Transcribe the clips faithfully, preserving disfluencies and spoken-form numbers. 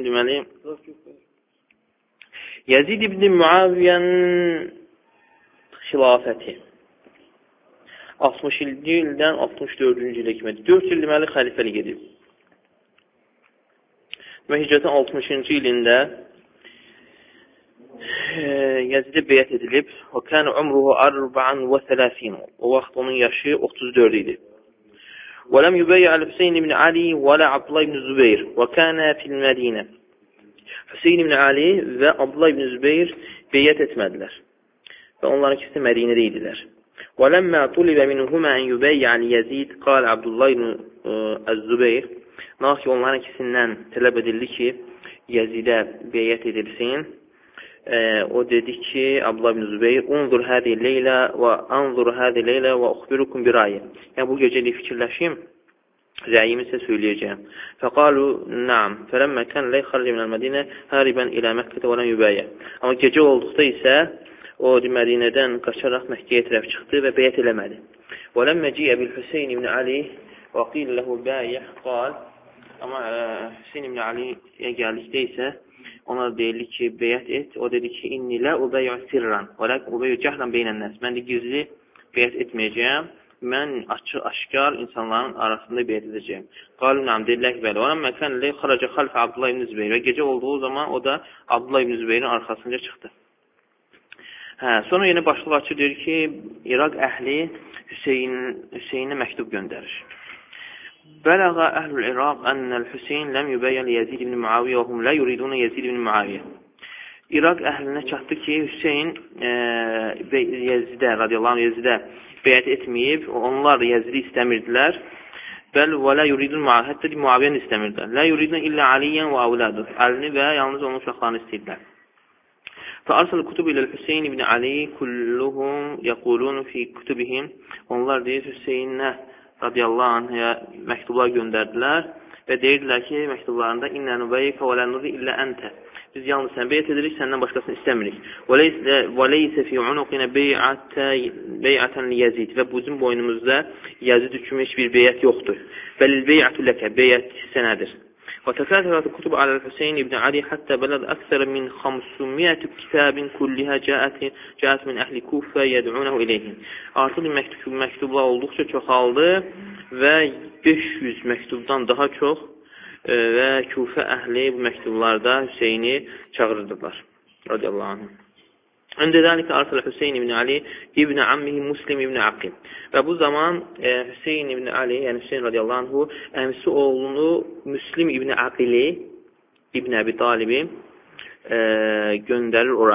deməli Yazid ibn Muaviyyənin xilafəti altmışıncı ildən altmış dördüncü ilə kimi dörd il deməli xəlifəlik edib. Və hicrətin altmışıncı ilində e, Yazidə beyət edilib. O kən umruhu arba'an və thələsin. O vaxt onun yaşı otuz dörd idi. Və ləm yübəyyə Hüseyn ibn Ali və lə Abdullah ibn Zübeyir və kənə fil Mədinə. Hüseyn ibn Ali və Abdullah ibn Zübeyir beyət etmədilər. Və onların ikisi Mədinədə idilər. Və ləmmə tulibə minhumə ən yübəyyə Yazid qal Abdullah ibn Zübeyir. Nax ki, onların ikisindən tələb edildi ki, Yazidə beyət edilsin. E, o dedi ki, Abdullah ibn Zübeyir, unzur hədi leylə və anzur hədi leylə və uxbirukum bir ayı. Yəni, bu gecəli fikirləşim, rəyimi sizə söyləyəcəyəm. Fəqalu, naam, fələmmə kən ləy xarri minəl Mədinə həribən ilə Məkkətə və ləm yübəyyə. Amma gecə olduqda isə, o Mədinədən qaçaraq Məkkəyə tərəf çıxdı və beyət eləmədi. Və ləmmə ciyə bil Hüseyn ibn Ali və qil ləhu bəyə qal. Amma Hüseyn ibn Ali'yə gəldikdə isə ona deyilir ki, beyət et. O dedi ki, inni lə ubəyü sirran və lə ubəyü cəhran beynənnəs. Mən də gizli beyət etməyəcəyəm. Mən açıq, aşkar insanların arasında beyət edəcəyəm. Qalib nam, dedilər ki, bəli. Ona məkən lə xaracə xalfə Abdullah ibn Zübeyir. Və gecə olduğu zaman o da Abdullah ibn Zübeyrin arxasınca çıxdı. Hə, sonra yenə başlıq açır, deyir ki, İraq əhli Hüseyin, Hüseyinə məktub göndərir. Bələğə əhlül İraq ənəl Hüseyin ləm yübəyyəl Yazid ibn Muaviyyə və hum lə yuridunə Yazid ibn Muaviyyə. İraq əhlinə çatdı ki, Hüseyin e, Yazidə, radiyallahu anh, Yazidə beyət etməyib, onlar da Yazidi istəmirdilər. Bəl və lə yuridun Muaviyyə, hətta Muaviyyəni istəmirdilər. Lə yuridun illə Aliyyən və avladur. Əlini və yalnız onun uşaqlarını istəyirlər. Fəarsəl kutub ilə Hüseyin ibn Ali kulluhum yəqulun fi kutubihim. Onlar deyir, Hüseyinə radiyallahu anhə məktublar göndərdilər və deyirdilər ki, məktublarında İnnə nübəyyikə və lənuri illə əntə. Biz yalnız sən beyət edirik, səndən başqasını istəmirik. Və leysə fi unuqinə beyətən li Yazid. Və bizim boynumuzda Yazid üçün heç bir beyət yoxdur. Bəlil beyətü ləkə, beyət sənədir. وتكاثرت الكتب على الحسين بن علي حتى بلغ أكثر من خمسمائة كتاب كلها جاءت جاءت من أهل كوفة يدعونه إليهم. Artıq məktub, məktublar olduqca çoxaldı və beş yüz məktubdan daha çox e, və Kufə əhli bu məktublarda Hüseyni çağırırdılar. Radiyallahu anh. عند ذلك أرسل حسين بن علي ابن عمه مسلم ibn Aqil. Və bu zaman e, Hüseyin ibn Ali, yəni Hüseyin radiyallahu anhu, əmsi oğlunu Müslim ibn Aqili, İbn Əbi Talibi e, göndərir ora.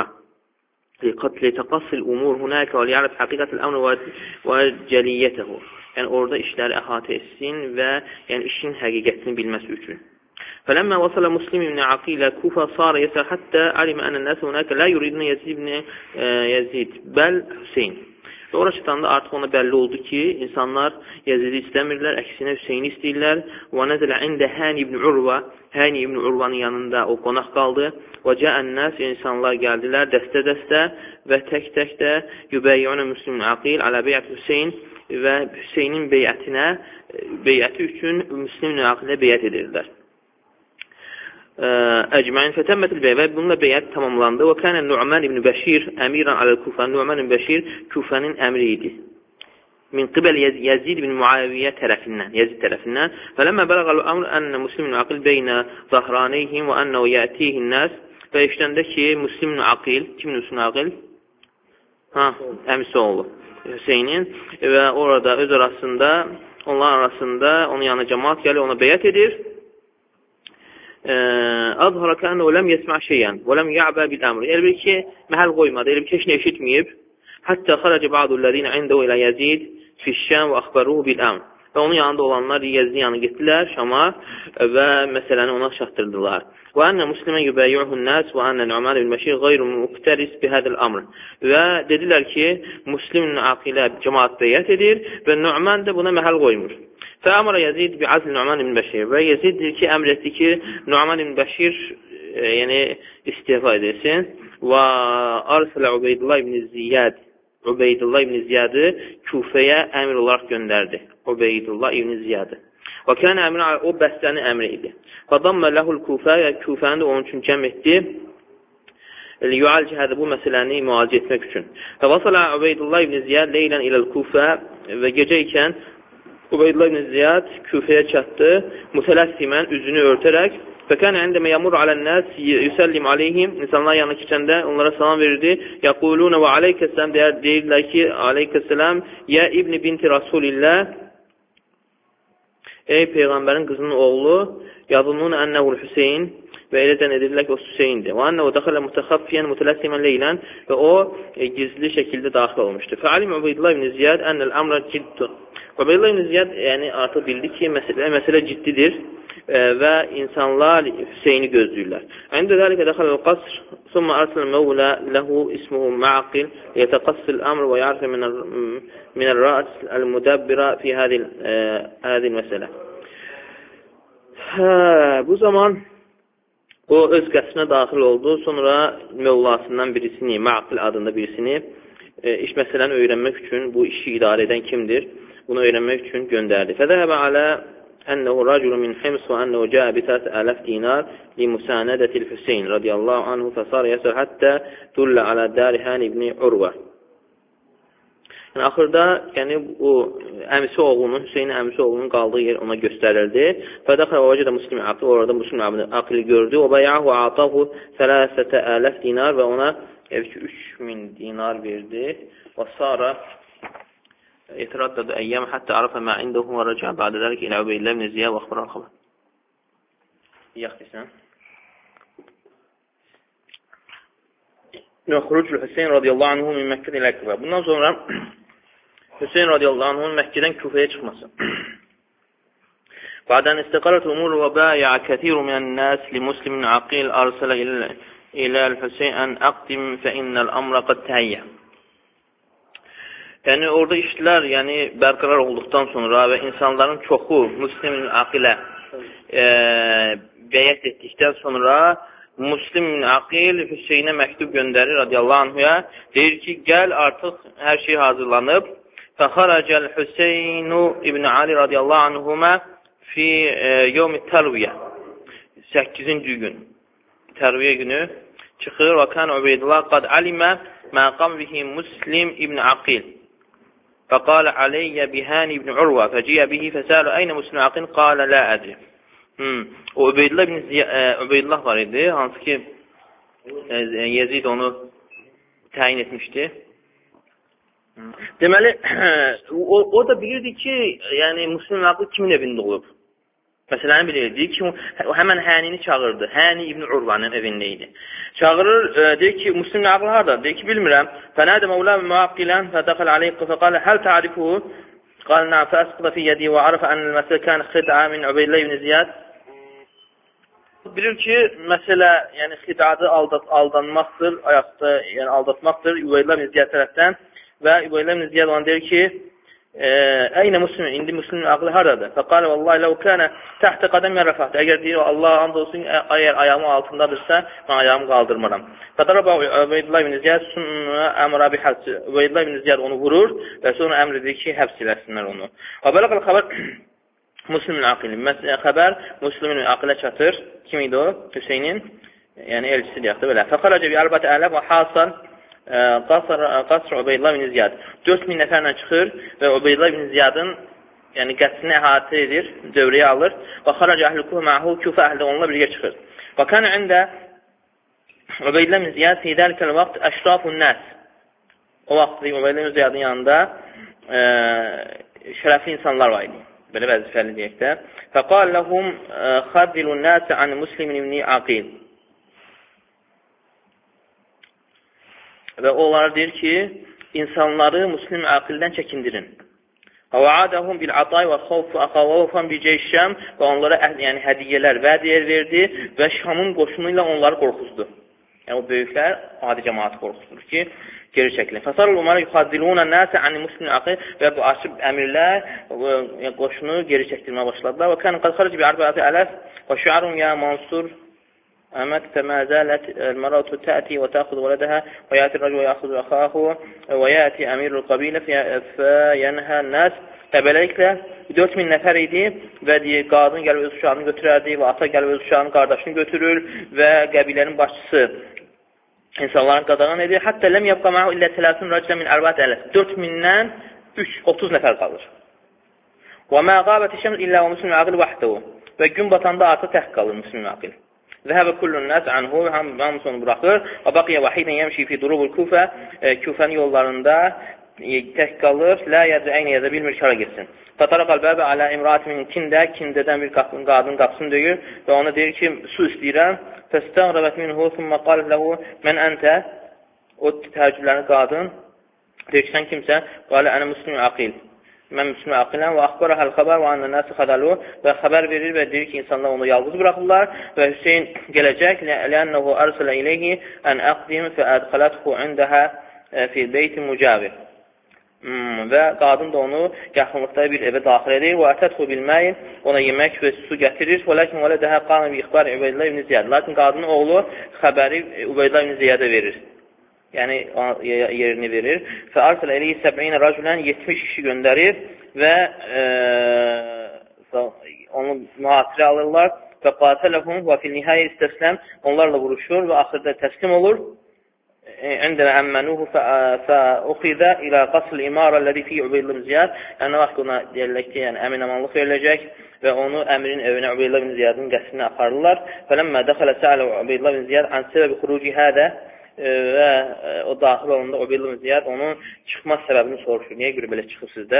لِتَقَصِّ الْأُمُورِ هُنَاكَ وَلِيَعْرَفْ حَقِيقَةَ الْأَمْرِ وَجَلِيَّتَهُ. Yəni orada işləri əhatə etsin və yəni işin həqiqətini bilməsi üçün. فلما وصل مسلم بن عقيل كوفة صار يسأل حتى علم أن الناس هناك لا يريدون يزيد بن يزيد بل Hüseyin. Və ora çıxanda artıq ona bəlli oldu ki, insanlar Yazidi istəmirlər, əksinə Hüseyini istəyirlər. Və nəzələ ində Hani ibn Urva, Hani ibn Urvanın yanında o qonaq qaldı. Və cəənnəs, insanlar gəldilər dəstə-dəstə və tək-tək də yübəyyunə Müslim Aqil alə beyət Hüseyin və Hüseynin beyətinə, beyəti üçün Müslim Aqilə beyət edirlər. Əcməin fətəmmətil bəyə və bununla beyət tamamlandı. Və kənə Nu'man ibn Bəşir əmirən aləl Kufə. Nu'man ibn Bəşir Kufənin əmri idi. Min qibəl Yazid ibn Muaviyyə tərəfindən, Yazid tərəfindən. Fələmmə bələqəl əmr ənə Müslimin Aqil beynə zahraneyhim və ənə yətihin nəs. Və işləndə ki, Müslimin Aqil, kimin Müslimin Aqil? Ha, əmisi oğlu Hüseynin və orada öz arasında, onlar arasında onun yanına cəmaat gəlir, ona beyət edir. Azhara kənəhu ləm yesmə şeyən və ləm yə'bə bil əmr. Elə bir ki, məhəl qoymadı, elə bir ki, heç nə eşitməyib. Həttə xarəcə ba'dullədinə indəhu ilə Yazid fişşən və əxbəruhu bil əmr. Və onun yanında olanlar Yazidin yanına getdilər Şama və məsələni ona çatdırdılar. Və ənə Müslimə yübəyyuhun nəs və ənə Nu'man ibn Bəşir qeyru muqtəris bihədəl əmr. Və dedilər ki, Müslimin Aqilə cəmaat beyət edir və Nu'man da buna məhəl qoymur. Fəəmərə Yazid bi azl Nu'man ibn Bəşir. Və Yazid deyir ki, əmr etdi ki, Nu'man ibn Bəşir e, yəni istifa edilsin. Və arsələ Ubeydullah ibn Ziyad. Ubeydullah ibn Ziyadı Kufəyə əmr olaraq göndərdi. Ubeydullah ibn Ziyadı. Və kənə əmri, o bəstənin əmri idi. Fədammə ləhul kufə, kufəni də onun üçün cəm etdi. Liyualci hədə bu məsələni müalicə etmək üçün. Və vasala Ubeydullah ibn Ziyad leylən iləl kufə və gecə ikən Ubeydullah ibn Ziyad küfəyə çatdı, mütələssimən üzünü örtərək. Fəkənə əndəmə yəmur alən-nəs yüsəllim aleyhim, insanlar yanına keçəndə onlara salam verirdi. Yəqulunə və aleykəssələm, deyirlər ki, aleykəssələm, yə ibn binti Rasulillah, ey Peyğəmbərin qızının oğlu, yadunun ənəvul Hüseyin, və eləcən edirlər ki, o Hüseyindir. Və ənəvə dəxələ mütəxəffiyən, mütələssimən leylən və o e, gizli şəkildə daxil olmuşdur. Fəalim Ubeydullah ibn Ziyad ənəl əmrə ciddun. Ubeydullah ibn Ziyad yəni, artıq bildi ki, məsələ, məsələ ciddidir e, və insanlar Hüseyini gözləyirlər. Əndə dəlikə dəxələl qasr, summa ərsəl məvlə ləhu ismuhu ma'aqil, yətəqassil əmr və yərfə minər rəs əl-müdəbbirə fi hədil məsələ. Hə, bu zaman o öz qəsrinə daxil oldu, sonra mövlasından birisini, Ma'qil adında birisini e, iş məsələni öyrənmək üçün, bu işi idarə edən kimdir, bunu öyrənmək üçün göndərdi. Fədəhəbə alə ənəhu raculu min Hims və ənəhu cəə bitət ələf dinar li müsənədətil Hüseyin radiyallahu anhu fəsar yəsər həttə dullə alə Dərihən ibn Urvə. Yəni, axırda yəni, o əmisi oğlunun, Hüseynin əmisi oğlunun qaldığı yer ona göstərildi. Fədəxə və vəcədə muslim aqli, orada muslim aqli gördü. O bəyahu atahu sələsətə ələf dinar və ona üç min dinar verdi. Və sonra etiraddadı əyyəm həttə arafə mə indəhu və rəcə bədə dəlik ilə Ubeydullah ibn Ziyad və axbaran xəbər. Yaxdıysan. Xurucul Hüseyin radiyallahu anhu min Məkkədə ilə Küfə. Bundan sonra Hüseyin radiyallahu anhun Məkkədən Küfəyə çıxması. Bədən istiqarət umur və bəyə kəthiru minən-nəs li muslimin aqil arsələ iləl Hüseyin ən əqdim fə innəl əmrə qad təhiyyə. Yəni, orada işlər yəni, bərqərar olduqdan sonra və insanların çoxu muslimin aqilə e, bəyət etdikdən sonra Müslim Aqil Hüseynə məktub göndərir radiyallahu anhuya. Deyir ki, gəl artıq hər şey hazırlanıb. Fəxarəcəl Hüseynu ibn Ali radiyallahu anhumə fi yevmi tərviyyə. səkkizinci gün. Tərviyyə günü çıxır. Və kən Ubeydullah qad alimə məqam bihi Müslim ibn Aqil. Fəqalə aleyyə bihəni ibn Urva. Fəciyə bihi fəsələ əynə Müslim Aqil qalə lə ədri. Hmm. O Ubeydullah ibn Ziyad, Ubeydullah var idi, hansı ki Yezid onu təyin etmişdi. Hmm. Deməli, o, o da bilirdi ki, yəni Müslim Aqil kimin evində olub? Məsələni bilirdi ki, həmən Hənini çağırdı. Hani ibn Urvanın evində idi. Çağırır, e, deyir ki, Müslim Aqil harada? Deyir ki, bilmirəm. Fənədə məvlə müaqilən fədəxəl aleyqə fəqalə həl ta'rifuhu? Qalna fəəsqıda fi yədi və arafə ənəl məsələ kən xid'a min Ubeydullah ibn Ziyad. Bilir ki, məsələ, yəni xidadı aldat, aldanmaqdır, ayaqda, yəni aldatmaqdır Ubeydullah ibn Ziyad tərəfdən və Ubeydullah ibn Ziyad ona deyir ki, əynə Müslim, indi Müslimin aqlı haradadır? Fəqalə, vallahi, ləv kənə təhtə qadəm yərrəfətdir. Əgər deyir, Allah and olsun, əgər ayağımın altındadırsa, mən ayağımı qaldırmaram. Fədaraba Ubeydullah ibn Ziyad sünnə əmrə bi həbs. Ubeydullah ibn Ziyad onu vurur və sonra əmr edir ki, həbs eləsinlər onu. Və beləqəl xəbər Müslimin aqili. Xəbər Müslimin aqilə çatır. Kim idi o? Hüseynin, yəni elçisi deyək də belə. Fəxarəcə bi əlbətə ələb və hasar qasr Ubeydullah ibn Ziyad. dörd min nəfərlə çıxır və Ubeydullah ibn Ziyadın yəni qəsrini əhatə edir, dövrəyə alır. Və xaracə əhl-i Kufə məhu, Kufə əhli onunla birgə çıxır. Və kənə ində Ubeydullah ibn Ziyad fi dəlikəl vaxt əşrafun nəs. O vaxt Ubeydullah ibn Ziyadın yanında e, şərəfli insanlar var idi. Belə vəzifəli deyək də. Fəqal ləhum xadilun nəsə ən Müslimin ibn Aqil. Və onlara deyir ki, insanları Müslim Aqildən çəkindirin. Və vəadəhum bil atay və xavfan bi ceyşəm və onlara yəni, hədiyyələr, vədiyyə verdi və Şamın qoşunu ilə onları qorxuzdu. Yəni, o böyüklər adi cəmaatı qorxuzdur ki, geri çəkilin. Fəsarul umarı yuxadilunə nəsə əni Müslim Aqil və bu açıb əmirlər qoşunu geri çəkdirməyə başladılar. Və kən qad xarici bi ərbəəti ələf və şüarun ya Mansur أمت فما زالت المرأة تأتي وتأخذ ولدها ويأتي الرجل ويأخذ أخاه ويأتي أمير القبيلة فينهى الناس. Və beləliklə dörd min nəfər idi və deyir, qadın gəlib öz uşağını götürərdi və ata gəlib öz uşağının qardaşını götürür və qəbilənin başçısı insanların qadağan edir. Hətta ləm yabqa ma'hu illə tələtin rəclə min ərbat ələf. dörd mindən otuz nəfər qalır. Və mə qabəti şəms illə və müslüm aqil vəhdəhu. Və gün batanda artıq tək qalır müslüm aqil. Zəhəbə kullun nəs anhu, hamısı onu buraxır. Və baqiyə vahidən yəmşi fi durubul Kufə, Küfənin yollarında tək qalır, lə yədrəyini yədə bilmir kara getsin. Fətaraq əl-bəbə alə imratimin kində, kindədən bir qadın qapısını döyür və ona deyir ki, su istəyirəm. Fəstəğrəbət minhu, thumma qalib ləhu, mən əntə, o tərcüblərini qadın, deyir ki, sən kimsə, qalə ənə müslüm aqil. Mən müslüm aqiləm və axbarəhəl xəbər və anə nəsi xədəlu və xəbər verir və deyir ki, insanlar onu yalqız buraxırlar və Hüseyin gələcək, lənnəhu ərsələ iləyhi ən əqdim fə ədxələthu indəhə fi beyti mücavir. Hmm, və qadın da onu yaxınlıqda bir evə daxil edir və ətətxu bilməyin, ona yemək və su gətirir və lakin vələ dəhə qanun bir ixbar Übeydillah ibn Ziyad. Lakin qadının oğlu xəbəri Übeydillah ibn Ziyadə verir. Yəni yerini verir. Fə arsələ eləyhi səb'inə rəculən yetmiş kişi göndərir və e, onu mühasirə alırlar və qatələhum və fil nihayyə istəsləm onlarla vuruşur və axırda təslim olur. عندما أمنوه فأخذ إلى قصر الإمارة الذي فيه Übeydillah ibn Ziyad. Yəni vaxt ona deyirlər ki, yəni əmin amanlıq veriləcək və onu əmrin evinə Übeydillah ibn Ziyadın qəsrinə aparırlar. Fələmmə dəxələ səalə Übeydillah ibn Ziyad an səbəbi xuruci hədə və o daxil olunda Übeydillah ibn Ziyad onun çıxmaz səbəbini soruşur. Niyə görə belə çıxır sizdə?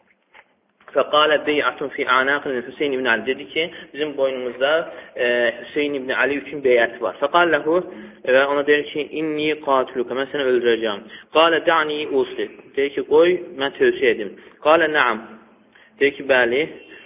Fəqalə beyətun fi anaqil Hüseyin ibn Ali. Dedi ki, bizim boynumuzda e, Hüseyin ibn Ali üçün beyət var. Fəqalə ləhu və ona deyir ki, inni qatuluka, mən səni öldürəcəm. Qalə da'ni usli. Deyir ki, qoy, mən tövsiyə edim. Qalə nəam. Deyir ki, bəli.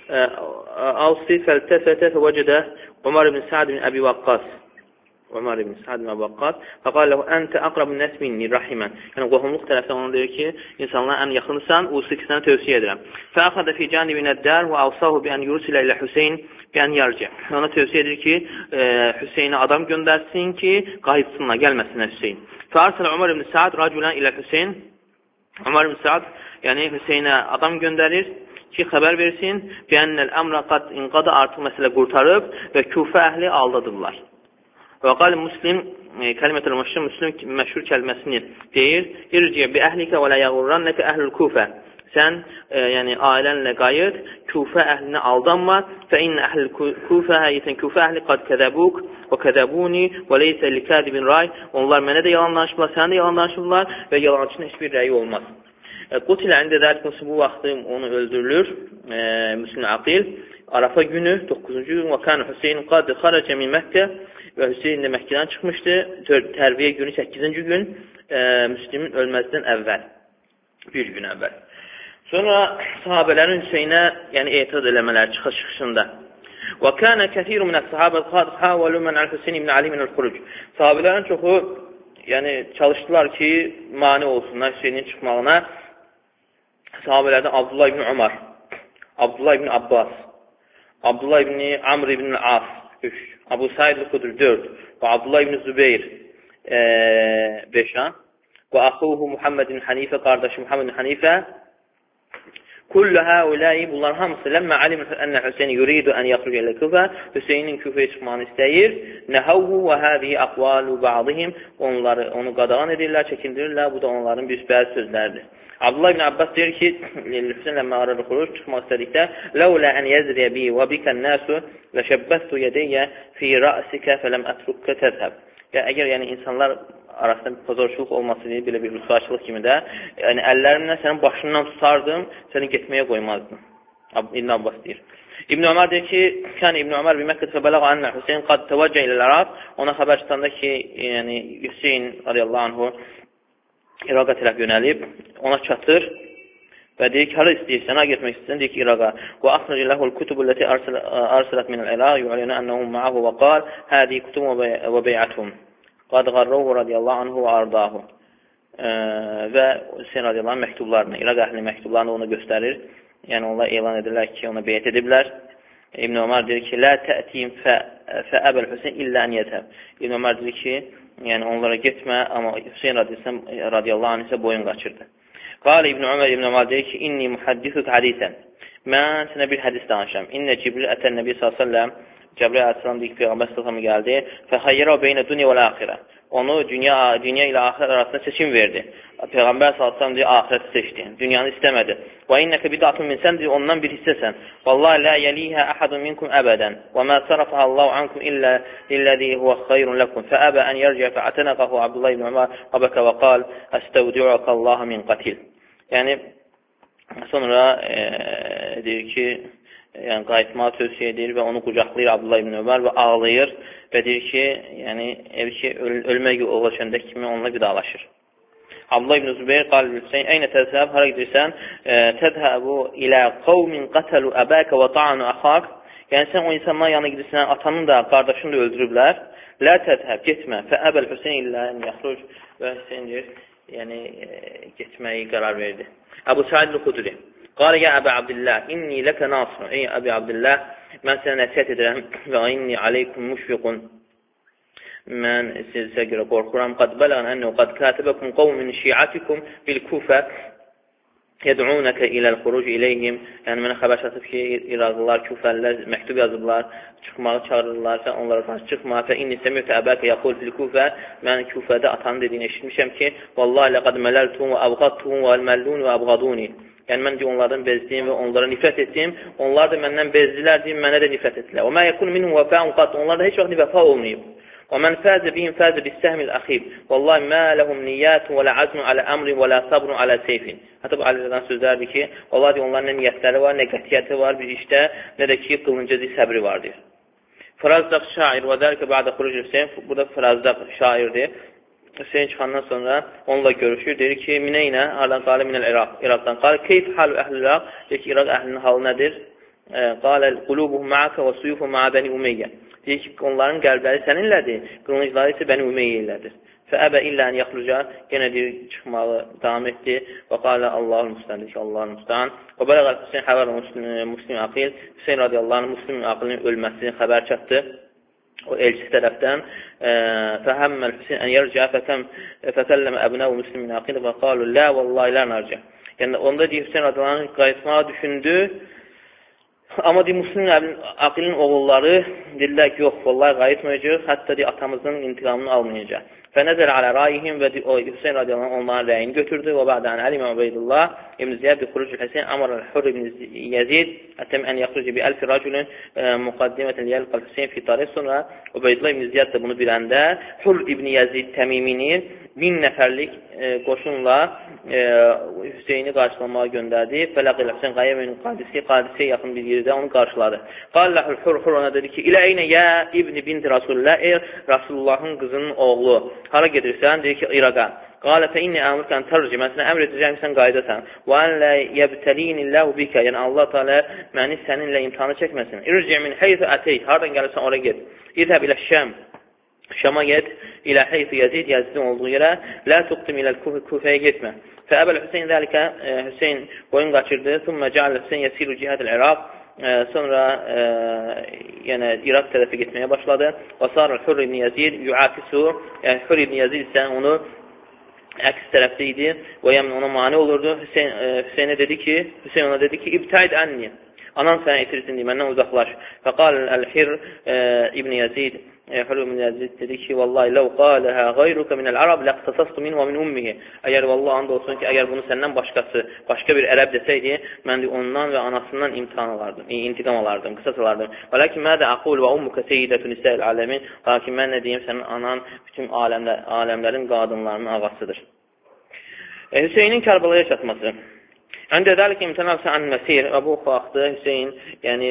Avsi fəltəfətə fəvəcədə Umar ibn Sa'd ibn Əbi Vaqqas. Umar ibn Sa'd ibn Əbi Vaqqas. Fəqalə ləhu, əntə əqrabun nəs minni rahimən. Yəni, qohumluq tərəfdən ona deyir ki, insanlar ən yaxınsan, usli ki, sənə tövsiyə edirəm. Fəəxədə fi canibinəddər və avsahu bi ən yurusilə ilə Hüseyin bi ən yarcə. Ona tövsiyə edir ki, e, Hüseyinə adam göndərsin ki, qayıtsınlar, gəlməsinə Hüseyin. Fəarsələ Umar ibn Sa'd rəculən ilə Hüseyin. Umar ibn Sa'd, yəni Hüseyinə adam göndərir ki, xəbər versin, bi ənəl əmrə qad inqada artıq məsələ qurtarıb və Kufə əhli aldadıblar. Və qal Müslim, kəlimətəl məşhur Müslim məşhur kəlməsini deyir, irciə bi əhlikə və lə yəğurrannəkə əhlül Kufə. Sən, e, yəni ailənlə qayıt, Kufə əhlinə aldanma. Fə innə əhlül Kufə həyyətən Kufə əhli qad kədəbuk və kədəbuni və leysə li kədibin ray. Onlar mənə də yalan danışırlar, sənə də yalan danışırlar və yalancının heç bir rəyi olmaz. Qutilə ində dəlik bu vaxtı onu öldürülür, e, Müslim Aqil. Arafa günü, doqquzuncu gün və kən Hüseyin qad xarəcə min Məkkə və Hüseyin də Məkkədən çıxmışdı. Tərbiyə günü səkkizinci gün e, Müslimin ölməzdən əvvəl, bir gün əvvəl. Sonra sahabələrin Hüseynə yəni etiraz eləmələri çıxışında. Və kənə kəsiru minə sahabə qad havalu mən al-Hüseyin ibn Ali min al-Xuruc. Sahabələrin çoxu yəni çalışdılar ki, mani olsunlar Hüseynin çıxmağına. Sahabələrdən Abdullah ibn Umar, Abdullah ibn Abbas, Abdullah ibn Amr ibn As, üç, Abu Said al-Xudri, dörd, və Abdullah ibn Zübeyir, e, beş, və axuhu Muhammed ibn Hanifə, qardaşı Muhammed ibn Hanifə. Kullu həuləyi, bunlar hamısı, ləmmə alim ənə Hüseyin yuridu ən yaxrucu ilə Küfə, Hüseynin Küfəyə çıxmanı istəyir, nəhəvhu və hədihi aqvalu ba'dihim, onları, onu qadağan edirlər, çəkindirirlər, bu da onların bir bəzi sözlərdir. Abdullah ibn Abbas deyir ki, Hüseyin ləmmə ararı xuruc, çıxmaq istədikdə, ləulə ən yəzriyə bi və bikən nəsu və şəbbəstu yədəyyə fi rəsikə fələm ətrukə təzhəb. Əgər yəni insanlar arasında bir pozorçuluq olması deyil, belə bir rüsvaçılıq kimi də, yəni əllərimlə sənin başından tutardım, səni getməyə qoymazdım. İbn Abbas deyir. İbn Ömər deyir ki, kən İbn Ömər bir Məkkədə fəbələq anə Hüseyin qad təvəccə ilə Ərab, ona xəbər çıxanda ki, yəni Hüseyin radiyallahu anhu İraqa tərəf yönəlib, ona çatır və deyir ki, hara istəyirsən, hara getmək istəyirsən, deyir ki, İraqa. Və axrəcə ləhul kutubu ləti arsalət minəl İraq, yu'lənə ənəhum ma'ahu və qal, hədi kutubu və beyəthum. Qad qarruhu radiyallahu anhu və ardahu. Və Hüseyin radiyallahu anh məktublarını, İraq əhlinin məktublarını ona göstərir. Yəni, onlar elan edirlər ki, ona beyət ediblər. İbn Ömər deyir ki, لا تأتيهم فأبى الحسين إلا أن يذهب. İbn Ömər deyir ki, yəni onlara getmə, amma Hüseyn radiyallahu anh isə boyun qaçırdı. Qal İbn Ömər İbn Ömər deyir ki, inni muhaddisuk hadisən. Mən sənə bir hədis danışam. İnnə Cibril ətən Nəbi sallallahu əleyhi və səlləm, Cəbril əleyhissalam deyir ki, Peyğəmbər sallallahu əleyhi və səlləm gəldi. Fəxayyərə beynə dunya və axirə. Onu dünya, dünya ilə axirət arasında seçim verdi. Peyğəmbər sallallahu əleyhi və səlləm deyir, axirəti seçdi. Dünyanı istəmədi. Və innəkə bid'atun min sən deyir, ondan bir hissəsən. Vallahi la yəlihə əhədun minkum əbədən. Və mə sərəfəhə Allahu ankum illə illəzi huvə xeyrun ləkum. Fəəbə ən yərcə fəətənəqəhu Abdullah ibn Ömər və bəkə və qal əstəvdi'uqəllaha min qatil. Yəni, sonra e, deyir ki, yəni qayıtmağı tövsiyə edir və onu qucaqlayır Abdullah ibn Ömər və ağlayır və deyir ki, yəni ev ki, öl ölmək ulaşanda kimi onunla vidalaşır. Abdullah ibn Zübeyir qal Hüseyn, əynə təzhəb, hara gedirsən? Tədhəbu ilə qavmin qətəlu əbəkə və ta'anu əxaq. Yəni sən o insanların yanına gedirsən, atanın da, qardaşını da öldürüblər. Lə tədhəb, getmə. Fəəbəl Hüseyn illə yaxruc və Hüseyn deyir, yəni getməyi qərar verdi. Əbu Said el-Xudri qala ya Əbə Abdillah, inni ləkə nasrun. Ey Əbə Abdillah, mən sənə nəsiyyət edirəm və inni aleykum müşfiqun. Mən sizə görə qorxuram. Qad bələğən ənəu qad katibəkum qovmin şiatikum bil kufə yəd'unəkə iləl-xuruc iləyhim. Yəni, mənə xəbər çatıb ki, İraqlılar, küfəllər məktub yazıblar, çıxmağı çağırırlar, sən onlara qarşı çıxma. Fə inni səmiyyətə əbəkə yəqul fil kufə. Mən küfədə atanın dediyini eşitmişəm ki, vallahi ləqad mələltum və əbqadtum və əl-məllun və əbqaduni. Yəni, mən onlardan bezdiyim və onlara nifrət etdim. Onlar da məndən bezdilər deyim, mənə də nifrət etdilər. Və mə yəkun minhum vəfəun qat. Onlar da heç vaxt vəfa olmayıb. Və mən fəzə bihim fəzə bis-səhmil əxib. Vallahi mə ləhum niyyətun və lə azmun alə əmrin və lə sabrun alə seyfin. Hətta bu Alidən sözlərdir ki, vallahi onların nə niyyətləri var, nə qətiyyəti var bir işdə, nə də ki, qılıncı səbri var deyir. Firazdaq şair və dəlikə bə'də xuruc Hüseyin, burada Firazdaq şairdir. Hüseyin çıxandan sonra onunla görüşür, deyir ki, minəynə, aradan qalə minəl İraq, İraqdan qalə, keyf halu əhl-i İraq, deyir ki, İraq əhlinin halı nədir? Qalə, qulubuhum ma'akə və suyufu ma'a bəni Umeyyə. Deyir ki, onların qəlbləri səninlədir, qılıncları isə bəni Umeyyə ilədir. Fəəbə illə ən yaxruca, yenə deyir, çıxmağı davam etdi. Və qalə Allahul Mustan, deyir ki, Allahul Mustan. Və bələq Hüseyin xəbər Müslim Aqil, Hüseyin radiyallahu anh, Müslim Aqilin ölməsini xəbər çatdı. O elçisi tərəfdən fəhəmməl Hüseyin ən yərcə fəkəlləmə əbnəv Müslimin Aqil və qalu, lə vallahi lə narcə. Yəni, onda deyir, Hüseyin radiyallahu anh qayıtmağı düşündü. Amma deyir, Müslim Aqilin oğulları dedilər ki, yox, vallahi qayıtmayacaq, hətta deyir, atamızın intiqamını almayacaq. Fənəzər alə rayihim və Hüseyin radiyallahu anh onların rəyini götürdü və bə'dən Əlimə Ubeydullah İbn Ziyad bi xuruc Hüseyin əmr el-Hurr ibn Yazid ətəm ən yaxrucu bi əlfi rəculun müqaddimətən yəlqəl Hüseyin fi tarih. Sonra Ubeydullah İbn Ziyad da bunu biləndə Hurr ibn Yazid Təmimini min nəfərlik e, qoşunla e, Hüseyini qarşılamağa göndərdi. Fələqil Hüseyin Qayəmin Qadisi, Qadisiyə yaxın bir yerdə onu qarşıladı. Qalləhül Hurr, Hurr ona dedi ki, ilə eynə yə İbn binti Rasulullah, ey Rasulullahın qızının oğlu, hara gedirsən? Deyir ki, İraqa. Qalə fə inni əmrkən tərci, mən sənə əmr edəcəm ki, sən qaydasan. Və ən lə yəbtəliyinilləhu bikə, yəni Allah Teala məni səninlə imtihanı çəkməsin. İrci min heyfə əteyt, haradan gəlirsən oraya get. İzhəb ilə Şəm, Şama get, ilə heyfə Yazid, Yazidin olduğu yerə, lə tuqdim ilə Kufəyə getmə. Fəəbəl Hüseyin dəlikə, Hüseyin boyun qaçırdı, thümmə cəalə Hüseyin yəsiru cihədil İraq, sonra e, yəni İraq tərəfə getməyə başladı. Və sarı Hurr ibn Yazid yuakisu, yəni Hurr ibn Yazid isə onu əks tərəfdə idi və yəni ona mani olurdu. Hüseyin, e, Hüseynə dedi ki, Hüseyin ona dedi ki, ibtaid anni. Anan sənə itirsin deyə, məndən uzaqlaş. Fəqal əl-Hir e, ibn Yazid, e, Hurr ibn Yazid dedi ki, vallahi ləv qaləhə qayrukə minəl-Arab ləqtasastu min və min ummihi. Əgər vallahi and olsun ki, əgər bunu səndən başqası, başqa bir ərəb desəydi, mən də ondan və anasından imtihan alardım, intiqam alardım, qısas alardım. Və lakin mədə aqul və ummuka seyyidətun nisə'il aləmin. Lakin mən nə deyim, sənin anan bütün aləmlər, aləmlərin qadınlarının ağasıdır. E, Hüseynin Kərbalaya çatması. Əndə dəlik imtinabsə ən məsir və bu vaxtda Hüseyin yəni,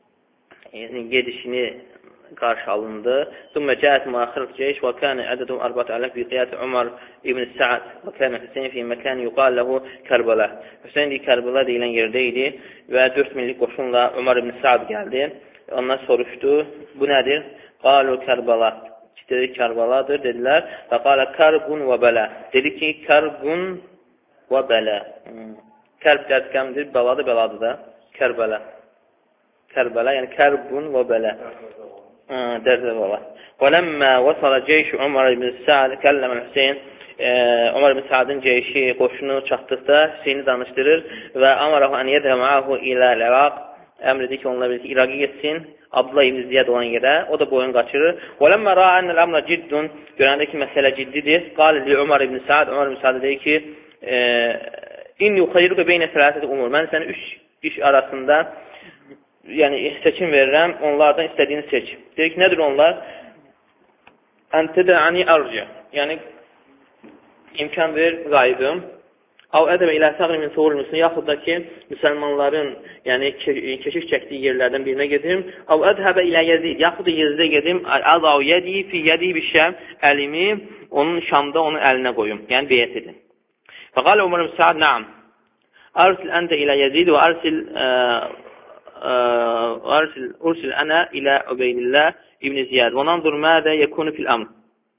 yəni gedişini qarşı alındı. Thumma cəət müəxirət ceyş və kənə ədədum ərbat ələf bi qiyət Umar ibn Sa'd və kənə Hüseyin fi məkən yuqal ləhu Kərbələ. Hüseyin deyil, Kərbələ deyilən yerdə idi və dörd minlik qoşunla Umar ibn Sa'd gəldi. Ondan soruşdu, bu nədir? Qalu Kərbələ. Dedi, Kərbaladır, dedilər. Və qalə kərbun və bələ. Dedi ki, kərbun və bələ. Hmm. Kərb dədqəmdir, bəladır, bəladır da. Kərbələ. Kərbəla, yəni kərbun və belə. Dərdə olar. Və ləmmə vəsala ceyş Umar ibn Sa'd kəlləmə Hüseyn Umar ibn Sa'dın ceyşi qoşunu çatdıqda Hüseyni danışdırır və amarahu ən yədhə ma'ahu ilə l'Iraq əmr edir ki, onunla birlikdə İraqa getsin, Abdullah ibn Ziyad olan yerə, o da boyun qaçırır. Və ləmmə ra'annəl əmrə ciddun, görəndə ki, məsələ ciddidir, qal li Umar ibn Sa'd, Umar ibn Sa'd deyir ki, inni yuxayiruqə beynə sələsəti umur, mən sənə üç iş arasında yəni seçim verirəm, onlardan istədiyini seç. Deyir ki, nədir onlar? Əntədə'ani arca, yəni imkan ver, qayıdım. Av ədəbə ilə səğri min soğur müslüman, yaxud da ki, müsəlmanların yəni, keşik çəkdiyi yerlərdən birinə gedim. Av ədəbə ilə yəzid, yaxud da yezidə gedim. Əzav yədi, fi yədi bir şəm, əlimi onun Şamda onun əlinə qoyum. Yəni, beyət edin. Fəqalə Umar ibn Sa'd, naam. Arsil əndə ilə yəzid və arsil arsil ursil ənə ilə Ubeydillah ibn Ziyad. Və nandur mədə yəkunu fil amr.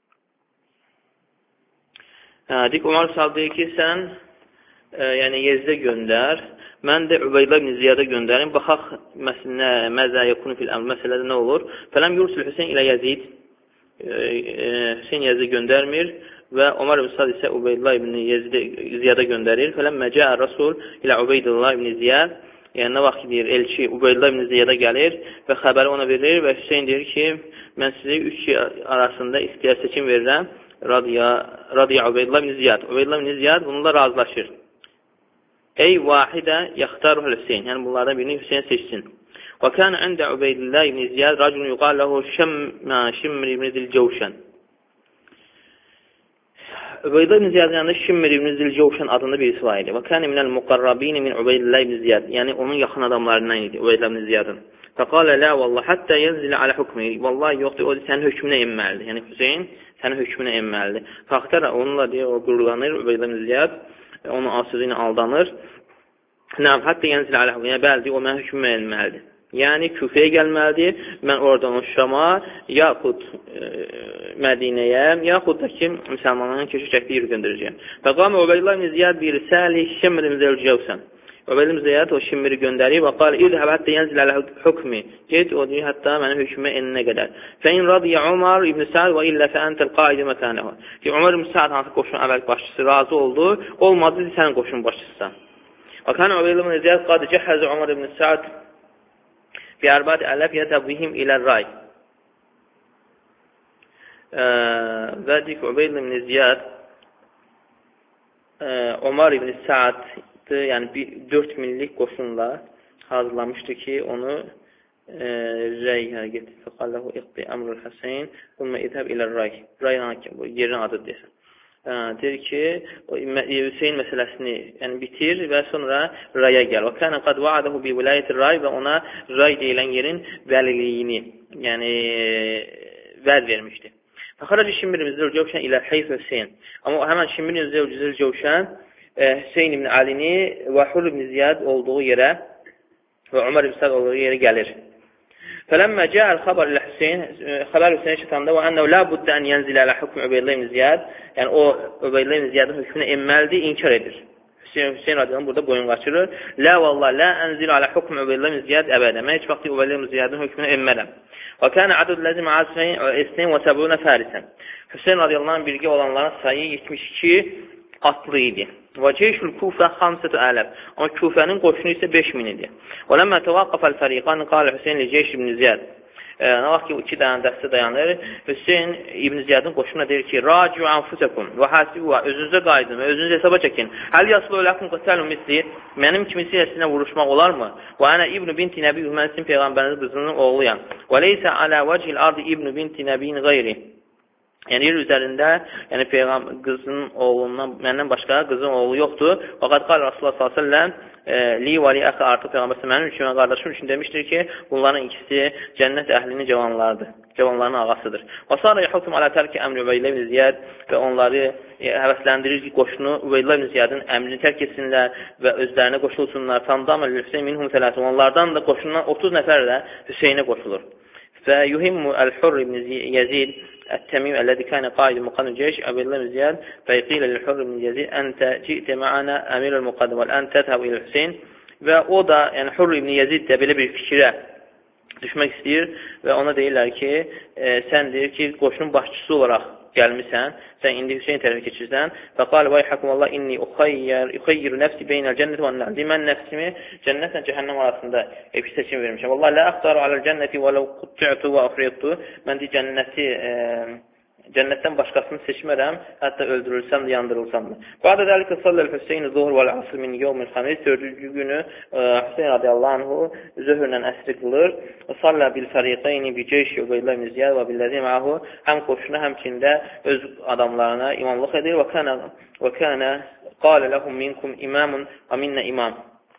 Dik Umar Sa'd deyir ki, sən e, yəni Yezidə göndər, mən də Ubeydillah ibn Ziyada göndərim, baxaq məzə yəkunu fil əmr, məsələdə nə olur? Fələm yursul Hüseyin ilə Yezid, Hüseyin Yezidə göndərmir və Umar ibn Sa'd isə Ubeydillah ibn Ziyada göndərir. Fələm məcəə Rasul ilə Ubeydillah ibn Ziyad, yəni nə vaxt deyir, elçi Ubeydillah ibn Ziyada gəlir və xəbəri ona verir və Hüseyin deyir ki, mən sizi üç şey arasında istəyər seçim verirəm. Radiya, Radiya Ubeydillah ibn Ziyad. Ubeydillah ibn Ziyad bununla razılaşır. Ey vahidə yaxtaruhul Hüseyin. Yəni bunlardan birini Hüseyin seçsin. Və kənə əndə Ubeydillah ibn Ziyad racun yuqallahu Şimr ibn Zilcəvşən. Ubeydillah ibn Ziyadın yanında Şimr ibn Zilcəvşən adında birisi var idi. Və kənə minəl muqarrabini min Ubeydillah ibn Ziyad. Yəni onun yaxın adamlarından idi Ubeydillah ibn Ziyadın. Fəqalə lə vallah həttə yənzilə alə hükmü. Vallahi yoxdur, o sənin hökmünə inməlidir. Yəni Hüseyin sənin hökmünə inməlidir. Faxtara onunla deyə o qürurlanır, Ubeydillah ibn Ziyad onun asırı ilə aldanır. Nəm, hətta yənzilə alə hükmü. Yəni bəli, o mənim hökmümə inməlidir. Yəni Küfəyə gəlməlidir, mən oradan o Şama, yaxud e, Mədinəyə, yaxud da ki, müsəlmanların keşik çəkdiyi yeri göndərəcəyəm. Fəqamə Ubeydillah ibn Ziyad bir səli Şimr ibn Zilcəvşən. Ubeydillah ibn Ziyad o Şimri göndərib və qal, İzhəb hətta yənzilə alə hükmü. Get, o deyir, hətta mənim hökmümə eninə qədər. Fəin radiyə Umar ibn Sa'd və illə fəəntəl qaidi məkənəhu. Ki, Umar ibn Sa'd hansı qoşun əvvəl başçısı razı oldu, olmadı, sənin qoşun başçısı. Və kənə Ubeydillah ibn Ziyad qadı cəhəzə Umar ibn Sa'd bi ərbəd ələb yətəbihim ilə ray. Və deyik, Ubeydillah ibn Ziyad Umar ibn Sa'd yəni dörd minlik qoşunla hazırlamışdı ki, onu rəy hərəkəti fəqalləhu iqdi əmrül Həseyn qulmə idhəb ilə ray. Ray yerin adı desin. Deyir ki, Hüseyin məsələsini yəni, bitir və sonra raya gəl. Və kənə qad vaadahu bi vilayəti ray və ona ray deyilən yerin vəliliyini yəni vəd vermişdi. Fəxaracı Şimr ibn Zilcəvşən ilə Heyf Hüseyin. Amma həmən Şimr ibn Zilcəvşən Hüseyin ibn Alini və Hur ibn Ziyad olduğu yerə və Umar ibn Sa'd olduğu yerə gəlir. Fələmmə cəəl xəbər ilə Hüseyin, xəbər Hüseyin çatanda və ənəv lə buddə ən yənzilə ilə hükmü Ubeydillah ibn Ziyad, yəni o Ubeydillah ibn Ziyadın hökmünə inməlidir, inkar edir. Hüseyin, Hüseyin radiyallahu burada boyun qaçırır. Lə vallah, lə ənzilə ilə hükmü Ubeydillah ibn Ziyad əbədə. Mən heç vaxt Ubeydillah ibn Ziyadın hökmünə inmərəm. Və kənə adud ləzim əsnəyin və səbunə fərisən. Hüseyin radiyallahu birgə olanların sayı yetmiş iki atlı idi. Və ceyşül Kufə xamsətü ələb. Amma Kufənin qoşunu isə beş min idi. Və ləmmə təvaqqafəl fəriqan qalə Hüseyin li ceyş ibn Ziyad. Nə vaxt ki, iki dənə dəstə dayanır, Hüseyin ibn Ziyadın qoşuna deyir ki, raciu anfusəkum və həsibu və özünüzə qaydın və özünüzə hesaba çəkin. Həl yaslı öləkum qıtəlun misli, mənim kimisi ilə sizinlə vuruşmaq olarmı? Və ənə İbn binti Nəbi, mən sizin Peyğəmbəriniz qızının oğluyam. Və leysə alə vəcil ardı İbn binti Nəbiyin qeyri. Yəni, yer üzərində, yəni Peyğəmbər qızının oğlundan, məndən başqa qızın oğlu yoxdur. Fəqat qal Rasulullah sallallahu əleyhi və səlləm li və li əxi artıq Peyğəmbər mənim üçün və qardaşım üçün demişdir ki, bunların ikisi cənnət əhlinin cavanlarıdır, cavanların ağasıdır. Və sonra yəhukm alə tərki əmri Ubeydillah ibn Ziyad və onları həvəsləndirir ki, qoşunu Ubeydillah ibn Ziyadın əmrini tərk etsinlər və özlərinə qoşulsunlar. Fəndam əl-Hüseyin minhum tələtin. Onlardan da qoşundan otuz nəfər də Hüseynə qoşulur. Və yuhimmu əl-Hurr ibn Yazid التميم الذي كان قائد مقدم الجيش أبي الله بن زياد فيقيل للحر بن يزيد أنت جئت معنا أمير المقدم والآن تذهب إلى الحسين və o da, yəni Hurr ibn Yazid də belə bir fikrə düşmək istəyir və ona deyirlər ki, e, sən deyir ki, qoşunun başçısı olaraq gəlmisən, sən indi Hüseyin tərəfə keçirsən. Fəqal və yəhəkum Allah inni uxayyir, uxayyir nəfsi beynəl cənnəti və nəl. Mən nəfsimi cənnətlə cəhənnəm arasında bir seçim vermişəm. Vallahi la əxtaru aləl cənnəti və ləv quttu'tu və afriqtu. Mən deyir, cənnəti e, cənnətdən başqasını seçmərəm, hətta öldürülsəm də, yandırılsam da. Bədə dəlikə salləl Hüseyin zuhur və əsr min yevmil xamis, dördüncü günü Hüseyin radiyallahu anhu zöhrlə əsri qılır. Sallə bil fəriqeyni bi ceyşi və ilə mizyəd və billəzi məhu, həm qoşuna, həmçində öz adamlarına imamlıq edir. Və kənə, və kənə qalə ləhum minkum imamun və minnə imam.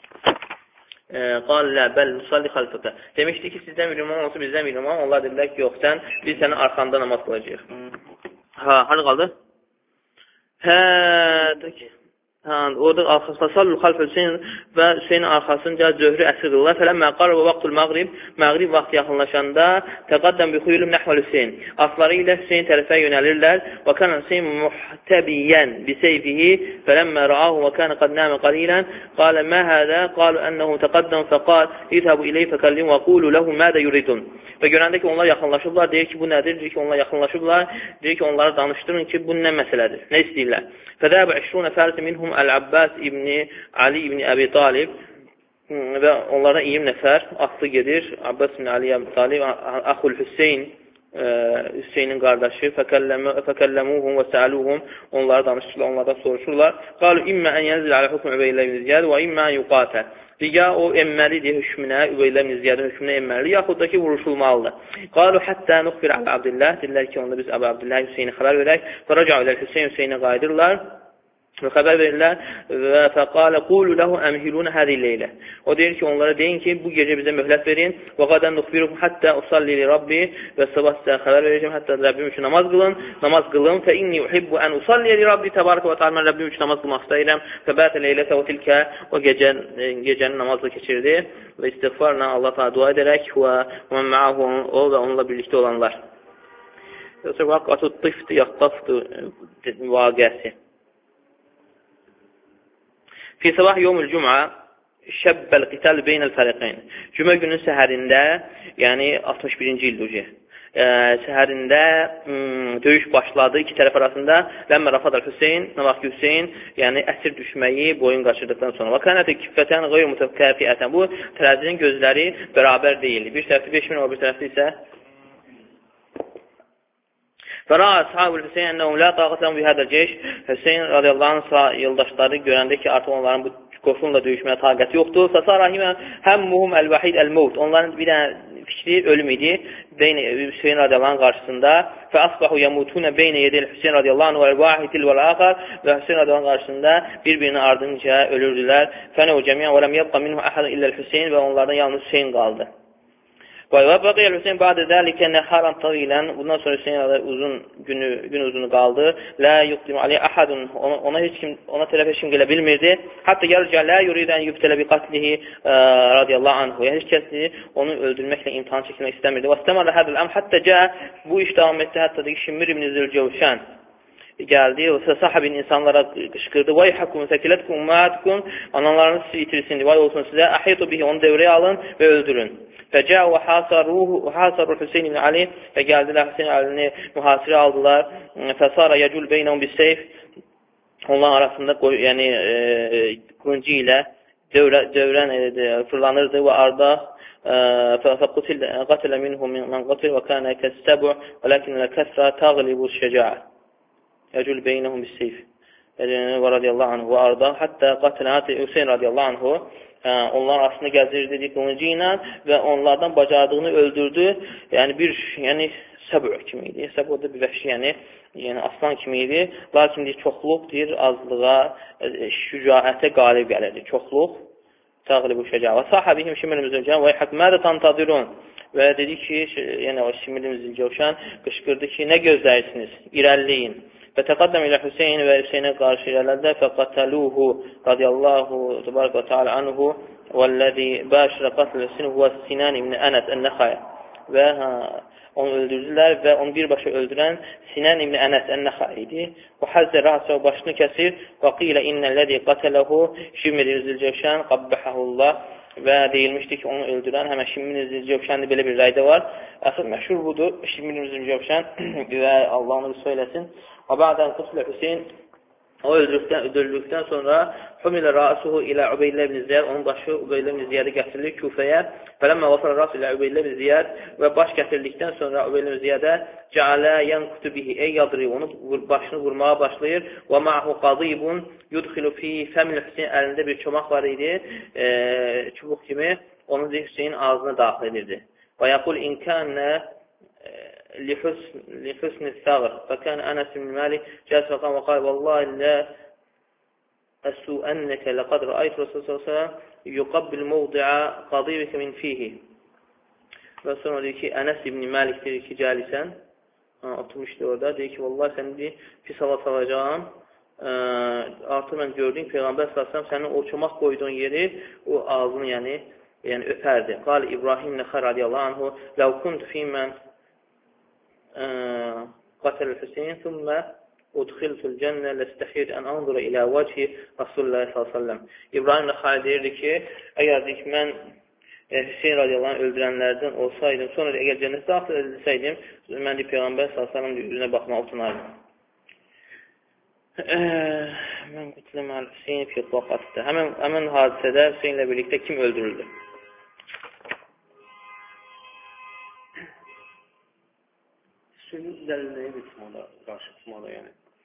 Qal lə bəl nusalli xalfəqə. Demişdi ki, sizdən bir imam olsa, bizdən bir imam. Onlar dedilər ki, yox, sən, biz sənin arxanda namaz qılacaq. Ha, harada qaldı? Hə, hə, orada arxasında sallu xalfə Hüseyin və Hüseynin arxasınca zöhrü əsr qılırlar. Fələmmə qarı və vaxtul məğrib, məğrib vaxt yaxınlaşanda təqaddəm bi xuyulum nəhvəl Hüseyin. Atları ilə Hüseyin tərəfə yönəlirlər. Və kənə Hüseyin muhtəbiyyən biseyfihi fələmmə rəahu və kənə qad nəmə qalilən qalə mə hədə, qalu ənəhu təqaddəm fəqal idhəbu iləyh fəkəllim və qulu ləhu mədə yuridun. Və görəndə ki, onlar yaxınlaşıblar, deyir ki, bu nədir? Deyir ki, onlar yaxınlaşıblar, deyir ki, onları danışdırın ki, bu nə məsələdir, nə istəyirlər? Fədəbə işrunə fərsi minhum Əl-Abbas ibni Ali ibni Əbi Talib və onlara iyim nəfər atlı gedir. Abbas ibn Ali Əbi Talib, Əxul Hüseyin, Hüseynin qardaşı, fəkəlləmuhum və səəluhum, onları danışırlar, onlardan soruşurlar. Qalu immə ən yənzil alə hükmü Übeylə ibn Ziyad və immə ən yuqatə. Ya o emməlidir hökmünə, Übeylə ibn Ziyadın hökmünə emməlidir, yaxud da ki, vuruşulmalıdır. Qalu həttə nuxbir Əbi Abdillah, deyirlər ki, onda biz Əbi Abdillah Hüseyni xəbər verək. Fəraca ilə Hüseyin Hüseyinə qayıdırlar və xəbər verirlər və fəqalə qulu ləhu əmhilunə həzi leylə. O deyir ki, onlara deyin ki, bu gecə bizə möhlət verin və qadən nuxbirukum həttə usalli li Rabbi və sabah sizə xəbər verəcəm, həttə Rəbbim üçün namaz qılın, namaz qılın fə inni uhibbu ən usalli li Rabbi təbarəkə və ta'ala, mən Rəbbim üçün namaz qılmaq istəyirəm və bətə leylətə və tilkə o gecə, gecəni namazla keçirdi və istiğfarla Allah ta'ala dua edərək və mən məahu o və onunla birlikdə olanlar. Yoxsa vaqatu tifti yaxtaftu vaqəsi. Fi sabah yevmül cümə şəbbəl qital beynəl fəriqeyn. Cümə günün səhərində, yəni altmış birinci ildir. E, səhərində ım, döyüş başladı iki tərəf arasında. Ləmmə rafadar Hüseyin, nə vaxt ki Hüseyin, yəni əsir düşməyi boyun qaçırdıqdan sonra. Və kənətə kiffətən qeyr mütəfkəfiyyətən. Bu tərəzinin gözləri bərabər deyildi. Bir tərəfdə beş min, o bir tərəfdə isə Fəra əshabul Hüseyin ennəhum la taqatan bi hədəl ceyş. Hüseyin radiyallahu anh yoldaşları görəndə ki, artıq onların bu qoşunla döyüşməyə taqəti yoxdur. Fəsarahimə həmmuhum əl-vəhid əl-mevt. Onların bir dənə fikri ölüm idi Hüseyin radiyallahu anh qarşısında. Fəasbahu yamutunə beynə yedil Hüseyin radiyallahu anh vəl-vahidil vəl-əxar və Hüseyin radiyallahu anh qarşısında bir-birini ardınca ölürdülər. Fənəv cəmiyyən və ləm yabqa minhu əhədən illəl Hüseyin və onlardan yalnız Hüseyin qaldı. Və bəqiyyəl Hüseyin bədə dəlikə nəharan tağilən, bundan sonra Hüseyin uzun günü, gün uzunu qaldı. Lə yuqdim aleyh əhədun, ona, ona heç kim, ona tərəf heç kim gələ bilmirdi. Hətta gəlcə lə yuridən yübtələ bi qatlihi radiyallahu anhu. Yəni, heç kəsi onu öldürməklə imtihan çəkilmək istəmirdi. Və istəmələ hədəl əm, hətta cə, bu iş davam etdi, hətta da ki, Şimmir ibn Zülcəvşən gəldi və sahibin insanlara qışqırdı. Vay hakum səkilətküm ummatküm, analarınız sizi itirsin, vay olsun sizə, əhitu bihi, onu devrəyə alın və öldürün. Fəcə və hasarru Hüseyin ibn Ali və gəldilər Hüseyin Alini mühasirə aldılar. Fəsara yəcul beynəhum bis seyf, onların arasında yəni qılıncı ilə dövrə, dövrən e, fırlanırdı və arda fəqutilə minhum mən qatil və kənə kəssəbu və ləkinə kəssə təğlibu şəcəə. Yəcul beynəhum bis seyf və radiyallahu anhu və arda həttə qatilə Hüseyin radiyallahu anhu onların arasında gəzirdi qılıncı ilə və onlardan bacardığını öldürdü. Yəni bir yəni səbr kimi idi. Səbr da bir vəhşi, yəni, yəni aslan kimi idi. Lakin deyir, çoxluq deyir, azlığa, şücaətə qalib gəlirdi. Çoxluq təğlibu şəcə. Və sahibihim Şimir Müzülcən və yəhək mədə tantadirun. Və dedi ki, yəni o Şimir Müzülcəvşən qışqırdı ki, nə gözləyirsiniz? İrəlliyin. Və təqaddəm ilə Hüseyin və Hüseynə qarşı irələrdə fəqataluhu radiyallahu təbarək və teala anhu vəlləzi bəşirə qatl Hüseyin huvə Sinan ibn Ənəs ən-Nəxaya və ha, onu öldürdülər və onu birbaşa öldürən Sinan ibn Ənəs ən-Nəxaya idi. Və həzzə rəsə və başını kəsir və qilə innəlləzi qatələhu Şimir Zülcəvşən qabbəhəhullah və deyilmişdi ki, onu öldürən həmən Şimr ibn Cövşəndir, belə bir rəydə var. Əsas məşhur budur, Şimr ibn Cövşən və Allah onu söyləsin. Və bədən qutlə Hüseyin o öldürükdən, öldürülükdən sonra Humilə rəsuhu ilə Ubeylə ibn Ziyad, onun başı Ubeylə ibn Ziyadə gətirilir Küfəyə. Fələmmə vasal rəsu ilə Ubeylə ibn Ziyad və baş gətirildikdən sonra Ubeylə ibn Ziyadə cəalə yanqutu bihi, ey yadri, onu başını vurmağa başlayır. Və ma'hu qadibun yudxilu fi fəmil Hüseyin, əlində bir çomaq var idi, e, çubuq kimi, onu Hüseyin ağzına daxil edirdi. Və yaqul inkənə لحسن لحسن الثغر فكان أنس بن مالك جالس فقام وقال والله لا أسوءنك لقد رأيت رسول الله صلى الله عليه وسلم يقبل موضع قضيبك من فيه. Və sonra deyir ki, Ənəs ibn Malik deyir ki, cəlisən, oturmuşdu orada, deyir ki, vallahi səni deyir, pis hava salacağım, artıq mən gördüyüm Peyğəmbər sallallahu sənin o çomaq qoyduğun yeri, o ağzını yəni, yəni öpərdi. Qal İbrahim Nəxər radiyallahu anhu, ləv kuntu fīmən قتل الحسين ثم أدخلت الجنة لاستحيت أن أنظر إلى وجه رسول الله صلى الله عليه وسلم. İbrahim Nəxəy deyirdi ki, əgər deyik, mən Hüseyin radiyallahu anh öldürənlərdən olsaydım, sonra əgər cənnət daxil edilsəydim, mən deyib Peyğəmbər sallallahu aleyhi ve sellem üzünə baxmaq utanardım. Mən qutlu məl Hüseyin fi vaqatda. Həmən, həmən hadisədə Hüseyinlə birlikdə kim öldürüldü? Sünün dəlilləri bitmada, qarşı tutmada yəni.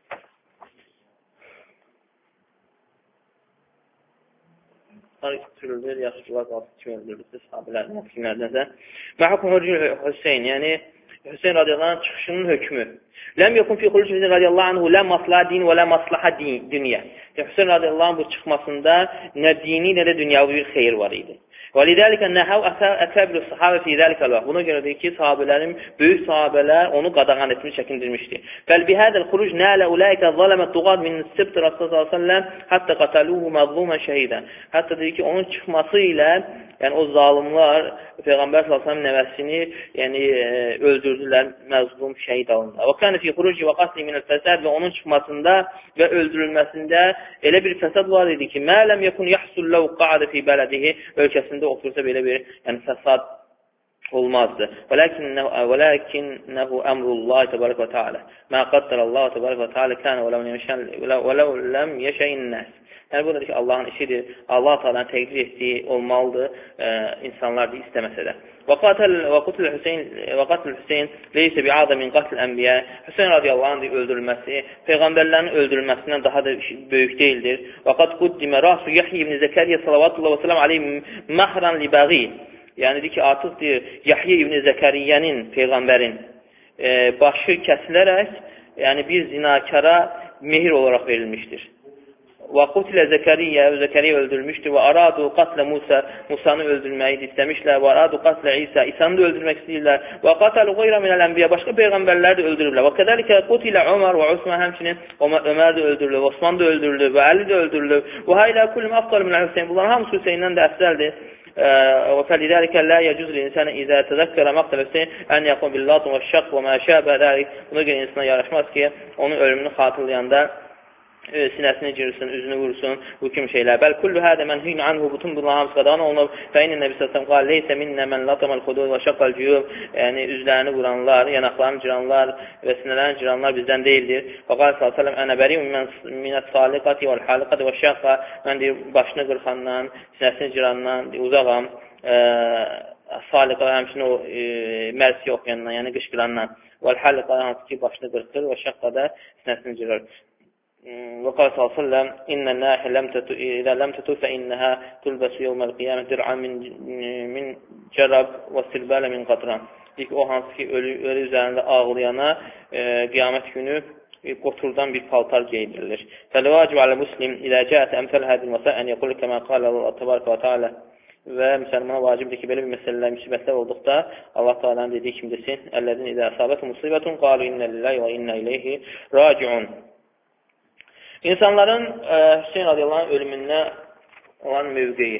Tarih sürüldür, yaşlılar qalsı kim öldürülür, sahabilərdən, kimlərdənsə. Məhkum hürcül Hüseyin, yəni Hüseyin radiyallahu anh çıxışının hökmü. Ləm yokun fi xuluc Hüseyin radiyallahu anhu lə maslaha din və lə maslaha dünya. Hüseyin radiyallahu anh bu çıxmasında nə dini, nə də dünyavi bir xeyir var idi. وَلِذَٰلِكَ نَهَوْ أَكَابِرُ الصَّحَابَةِ فِي ذَٰلِكَ الْوَقْتِ. Buna görədir ki, sahabələrin, böyük sahabələr onu qadağan etmiş, çəkindirmişdi. فَالْبِهَذَا الْخُرُوجِ نَالَ أُولَٰئِكَ الظَّلَمَ الطُّغَاةُ مِنْ سِبْطِ رَسُولِ صَلَّى اللّٰهُ عَلَيْهِ وَسَلَّمَ حَتَّى قَتَلُوهُ مَظْلُومًا شَهِيدًا. Hətta deyir ki, onun çıxması ilə, yəni o zalimlar Peyğəmbər sallallahu əleyhi və səlləm nəvəsini, yəni öldürdülər, məzlum şəhid alındı. Və kana fi xuruci və qatli min el-fəsad, və onun çıxmasında və öldürülməsində elə bir fəsad var idi ki, mə ləm yekun yahsul law qa'ada fi baladihi, ölkəsində otursa belə bir, yəni fəsad olmazdı. Velakinnehu velakinnehu emrullah tebarek ve teala. Ma qaddarallah tebarek ve teala kana ve law lam yasha'in nas. Yəni, bu da ki, Allahın işidir. Allah Teala'nın təqdir etdiyi olmalıdır, e, insanlar da istəməsə də. Və qatl Hüseyin leysə bi'ada min qatl ənbiyə. Hüseyin radiyallahu anh öldürülməsi, Peyğəmbərlərin öldürülməsindən daha da böyük deyildir. Və qad quddimə rasu Yahya ibn Zəkəriyyə sallallahu və sələm aleyhi mahran li bəği. Yəni, deyir ki, artıq deyir, Yahya ibn Zəkəriyyənin, Peyğəmbərin e, başı kəsilərək, yəni bir zinakara mehir olaraq verilmişdir. Və qutilə Zəkəriyyə, Zəkəriyyə öldürmüşdür və aradu qatlə Musa, Musanı öldürməyi istəmişlər və aradu qatlə İsa, İsanı da öldürmək istəyirlər və qatalu qeyra minəl ənbiyə, başqa peyğəmbərləri də öldürürlər və qədəlikə qutilə Ömər və Osman, həmçinin Ömər də öldürülür, Osman da öldürülür və Əli də öldürülür və haylə kulüm afqal minəl Hüseyin, bunların hamısı Hüseyndən də əfsəldir. وفلذلك لا يجوز للإنسان إذا تذكر مقتل Hüseyin أن يقوم باللطم والشق وما شابه ذلك. Buna görə insana yaraşmaz ki, onun ölümünü xatırlayanda sinəsini girsin, üzünü vursun, bu kimi şeylər. Bəl kullu hədə mənhiyun anhu, bütün bunlar hamısı qadağan olunub. Və inə Nəbi sallallahu əleyhi və səlləm qal leysə minnə mən latamal xudud və şaqqal cuyub. Yəni üzlərini vuranlar, yanaqlarını cıranlar və sinələrini cıranlar bizdən deyildir. Və qal sallallahu əleyhi və səlləm ənə bəri minət saliqati vəl haliqati və şaqqa. Mən deyir, başını qırxandan, sinəsini cırandan uzağam. Saliqa həmçinin o mərsi oxuyandan, yəni qışqırandan. Vəl haliqa hansı ki başını qırxır və şaqqa da sinəsini cırır. وقال صلى الله عليه وسلم إن الناحية لم تتو إذا لم تتو فإنها تلبس يوم القيامة درعا من من جرب والسربال من قطران. İlk o hansı ki ölü, ölü üzərində ağlayana e, qiyamət günü e, qoturdan bir paltar giydirilir. فَلَوَاجِبَ عَلَى مُسْلِمْ إِذَا جَاءَتْ أَمْثَلْ هَذِهِ الْمَسَائِلِ أَنْ يَقُولَ كَمَا قَالَ اللَّهُ تَبَارَكَ وَتَعَالَى. Və müsəlmana vacibdir ki, belə bir məsələlər, müsibətlər olduqda Allah Teala'nın dediyi kimi desin: "Əllezine izə əsabət musibətun qalu inna lillahi və inna ileyhi raciun." İnsanların e, Hüseyin radiyallahu anh ölümündə olan mövqeyi.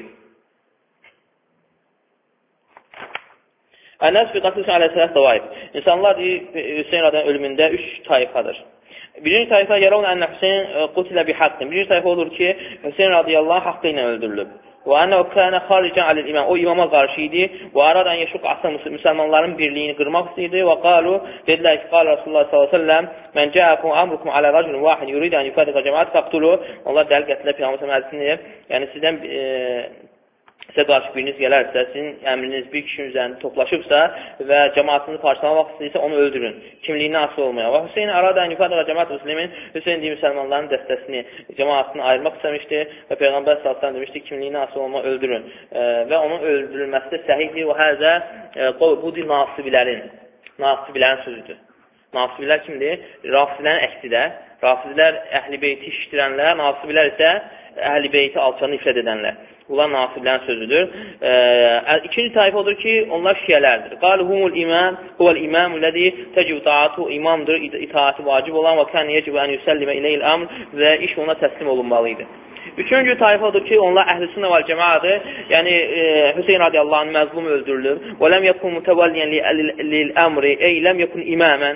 Ən-nəs fi qatl Hüseyin aleyhissalam təvaif. İnsanlar Hüseyin radiyallahu anh ölümündə üç tayfadır. Birinci tayfa yaravun ənə Hüseyin qutilə bi haqqin. Birinci tayfa olur ki, Hüseyin radiyallahu anh haqqı ilə öldürülüb. Və ənəu kənə xaricən aləl imam. O imama qarşı idi. Və arad ən yeşuq asıl müsəlmanların birliyini qırmaq istəyirdi. Və qalu, dedilər ki, qal Rasulullah sallallahu əleyhi və səlləm, mən cəəkum amrukum alə raculun vahid yuridu an yufadiqa cemaat faqtulu. Onlar dəl gətirlər Peyğəmbər hədisini. Yəni sizdən e, sizə qarşı biriniz gələrsə, sizin əmriniz bir kişinin üzərində toplaşıbsa və cəmaatını parçalamaq istəyirsə, onu öldürün. Kimliyindən asıl olmaya. Və Hüseyin arada ən yufadiqa cemaat müslimin, Hüseyin deyil müsəlmanların dəstəsini, cəmaatını ayırmaq istəmişdi və Peyğəmbər sallallahu əleyhi və səlləm demişdi, kimliyindən asıl olma öldürün. E, və onun öldürülməsi də səhihdir. Və həzə e, budur nasibilərin, nasibilərin sözüdür. Nasibilər kimdir? Rafizlərin əksidir. Rafizlər əhl-i beyti işitirənlər, nasibilər isə əhl-i beyti alçanı ifrad edənlər. Bunlar nasiblərin sözüdür. E, ikinci tayfa odur ki, onlar şiələrdir. Qalu humul imam, huvəl imamul ləzi təcib taatu, imamdır, itaati vacib olan və kən yecib ən yüsəllimə iləyil amr və iş ona təslim olunmalıydı. Üçüncü tayfa odur ki, onlar əhl-i sünnə vəl cəmaədir. Yəni, e, Hüseyin radiyallahu anh məzlum öldürülür. Və ləm yəkun mütəvəlliyən lil əmri, ey ləm yəkun imamən.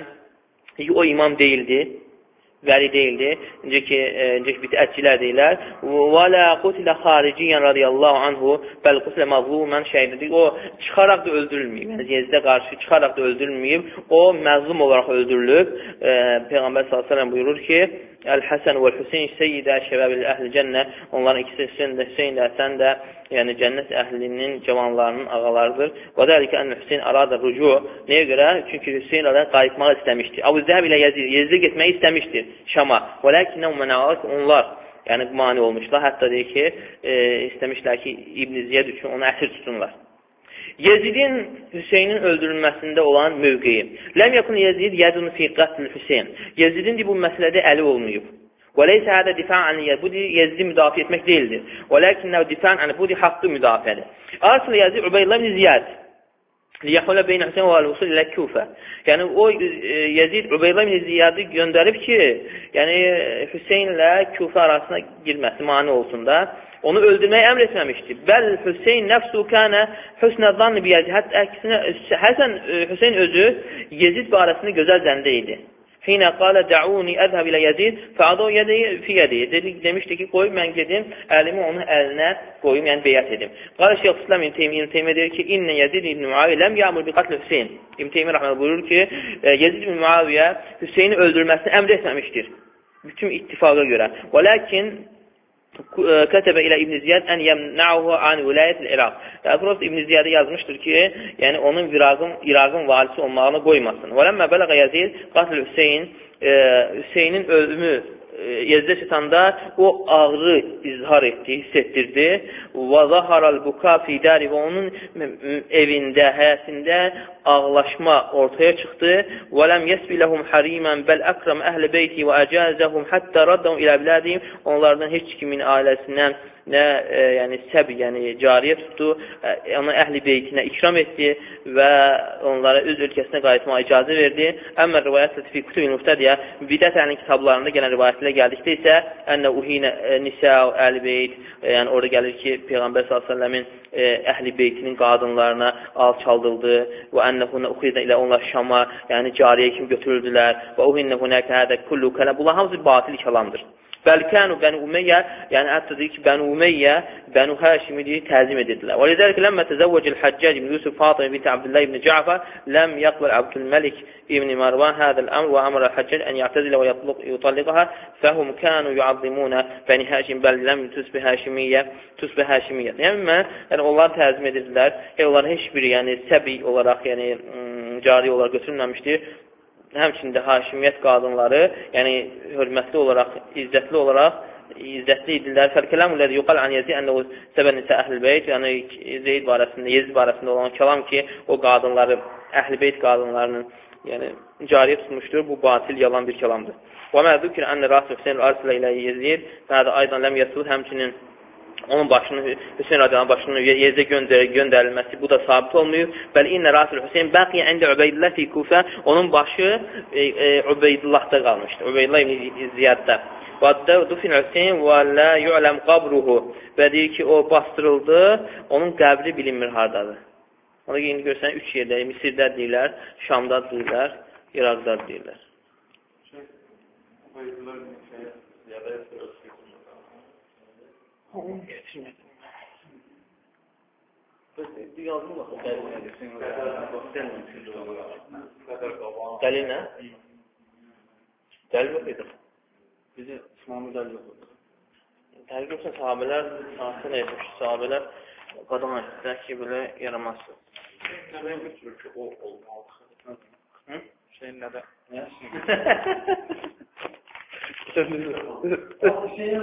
O imam deyildi. Vəli deyildi. Necə ki, necə ki bidətçilər deyirlər. Və la qutilə xariciyyən radiyallahu anhu bəl qutilə məzlumən şəhiddir. O, çıxaraq da öldürülməyib. Yəni, Yezidə qarşı çıxaraq da öldürülməyib. O, məzlum olaraq öldürülüb. E, Peyğəmbər sallallahu əleyhi və səlləm buyurur ki, Əl-Həsən və Hüseyin seyyidə şəbəbil əhl-i cənnə. Onların ikisi Hüseyin də, Hüseyin də, Həsən də, yəni cənnət əhlinin, cavanlarının ağalarıdır. Və dəlikə ən Hüseyin arada rücu. Nəyə görə? Çünki Hüseyin arada qayıtmağı istəmişdir. Abu Zəhəb ilə Yezid, Yezidə getməyi istəmişdir Şama. Və ləkinnə onlar, yəni mani olmuşlar. Hətta deyir ki, e, istəmişlər ki, İbn Ziyad üçün onu əsir tutunlar. Yezidin Hüseynin öldürülməsində olan mövqeyi. Ləm yakun Yezid yədun fi qatl Hüseyn. Yezidin bu məsələdə əli olmayıb. Və leysə hədə difan an Yezid. Bu Yezidi müdafiə etmək deyildir. Və ləkinnə difan an bu haqqı müdafiədir. Asıl Yezid Ubeydullah ibn Ziyad. Liyəxulə beynə Hüseyn və al-Husul ilə Küfə. Yəni, o e, Yezid Ubeydullah ibn Ziyadı göndərib ki, yəni Hüseyn ilə Küfə arasına girməsi mani olsun da, onu öldürməyi əmr etməmişdir. Bəl Hüseyn nəfsu kənə hüsnə zann bi Yezid. Hətta əksinə, Həsən Hüseyn özü Yezid barəsində gözəl zəndə idi. Hinə qalə dəuni əzhəb ilə Yezid fəadu yədi fi yədi. Demişdi ki, qoyub mən gedim, əlimi onun əlinə qoyum, yəni beyət edim. Qalə Şeyh İslam İbn Teymiyyə Teymiyyə deyir ki, İnnə Yezid ibn Muaviyyə ləm yəmur bi qatl Hüseyn. İbn Teymiyyə rəhmətullah buyurur ki, Yezid ibn Muaviyyə Hüseyni öldürməsini əmr etməmişdir. Bütün ittifaqa görə. Və lakin kətəbə ilə İbn Ziyad ən yəmnəuhu an vilayət-i İraq. Prost İbn Ziyadə yazmışdır ki, yəni onun İraqın, İraqın valisi olmağını qoymasın. Və ləmmə bələqə Yezid qatl Hüseyin, e, Hüseynin ölümü Yezidə çatanda o ağrı izhar etdi, hiss etdirdi. Və zaharal buka fi dari və onun evində, həyətində ağlaşma ortaya çıxdı. Və ləm yəsbi ləhum harimən bəl əkram əhl-i beyti və əcəzəhum həttə raddəhum ilə bilədiyim. Onlardan heç kimin ailəsindən nə e, yəni səbi, yəni cariyə tutdu, e, ona əhl-i beytinə ikram etdi və onlara öz ölkəsinə qayıtmağa icazə verdi. Əmmə rivayət fi kutub-i müftədiyə bidət əhlinin kitablarında gələn rivayətlə gəldikdə isə ənə uhinə nisə əhl-i beyt, e, yəni orada gəlir ki, Peyğəmbər sallallahu əleyhi və səlləmin e, əhl-i beytinin qadınlarına alçaldıldı və ənəhunə uxidə ilə onlar Şama, yəni cariyə kimi götürüldülər və uhinnə hunəkə hədə kullu kələm. Bunlar hamısı batil kəlamdır. Bəlkənu Bənu Umeyyə, yəni hətta deyir ki, Bənu Umeyyə, Bənu Həşimi deyir, təzim edirdilər. Və lezəlikə ləmmə təzəvvəcil Həccac ibn Yusuf Fatıma binti Abdullah ibn Cəfər ləm yaqbal Abdülməlik ibn Marvan hədəl əmr və əmrə Həccac ən yətəzilə və yutalliqəhə fəhum kənu yuazzimunə Bəni Həşim bəl ləm tüsbə Həşimiyyə tüsbə Həşimiyyə. Yəni, mən, yəni onlar təzim edirdilər. Yəni, onlar heç biri, yəni səbi olaraq, yəni cari olaraq götürülməmişdir. Həmçində Haşimiyyət qadınları, yəni hörmətli olaraq, izzətli olaraq, izzətli idilər. Fəlkələmu ləzi yuqal an Yezid ənəu səbənisə əhl-i beyt, yəni Zeyd barəsində, Yezid barəsində olan kəlam ki, o qadınları, əhl-i beyt qadınlarının yəni cariyə tutmuşdur, bu batil, yalan bir kəlamdır. Və məzukir ənə Rasul Hüseyin Arsilə ilə Yezid, nədə aydan ləm yəsir, həmçinin onun başını, Hüseyin radiyallahu başını Yezidə göndər göndərilməsi, bu da sabit olmuyor. Bəli, innə Rasul Hüseyin bəqiyə əndə Ubeydullah fi Kufə, onun başı e, e, Ubeydullahda qalmışdı, Ubeydullah ibn Ziyadda. Və dufin Hüseyin və la yu'ləm qabruhu, və deyir ki, o bastırıldı, onun qəbri bilinmir hardadır. Ona indi görsən, üç yerdə, Misirdə deyirlər, Şamda deyirlər, İraqda deyirlər. Onu getirmədim. yazmırlar. Dəlil nə? Dəlil yox idi. Bizə İslamı dəlil yox idi. Dəlil yoxsa sahabələr sahasən etmiş. Sahabələr qadın etdilər ki, belə yaramazsın. Nəbəyə götürür ki, o olmalı. Şeyin nədə? Nə?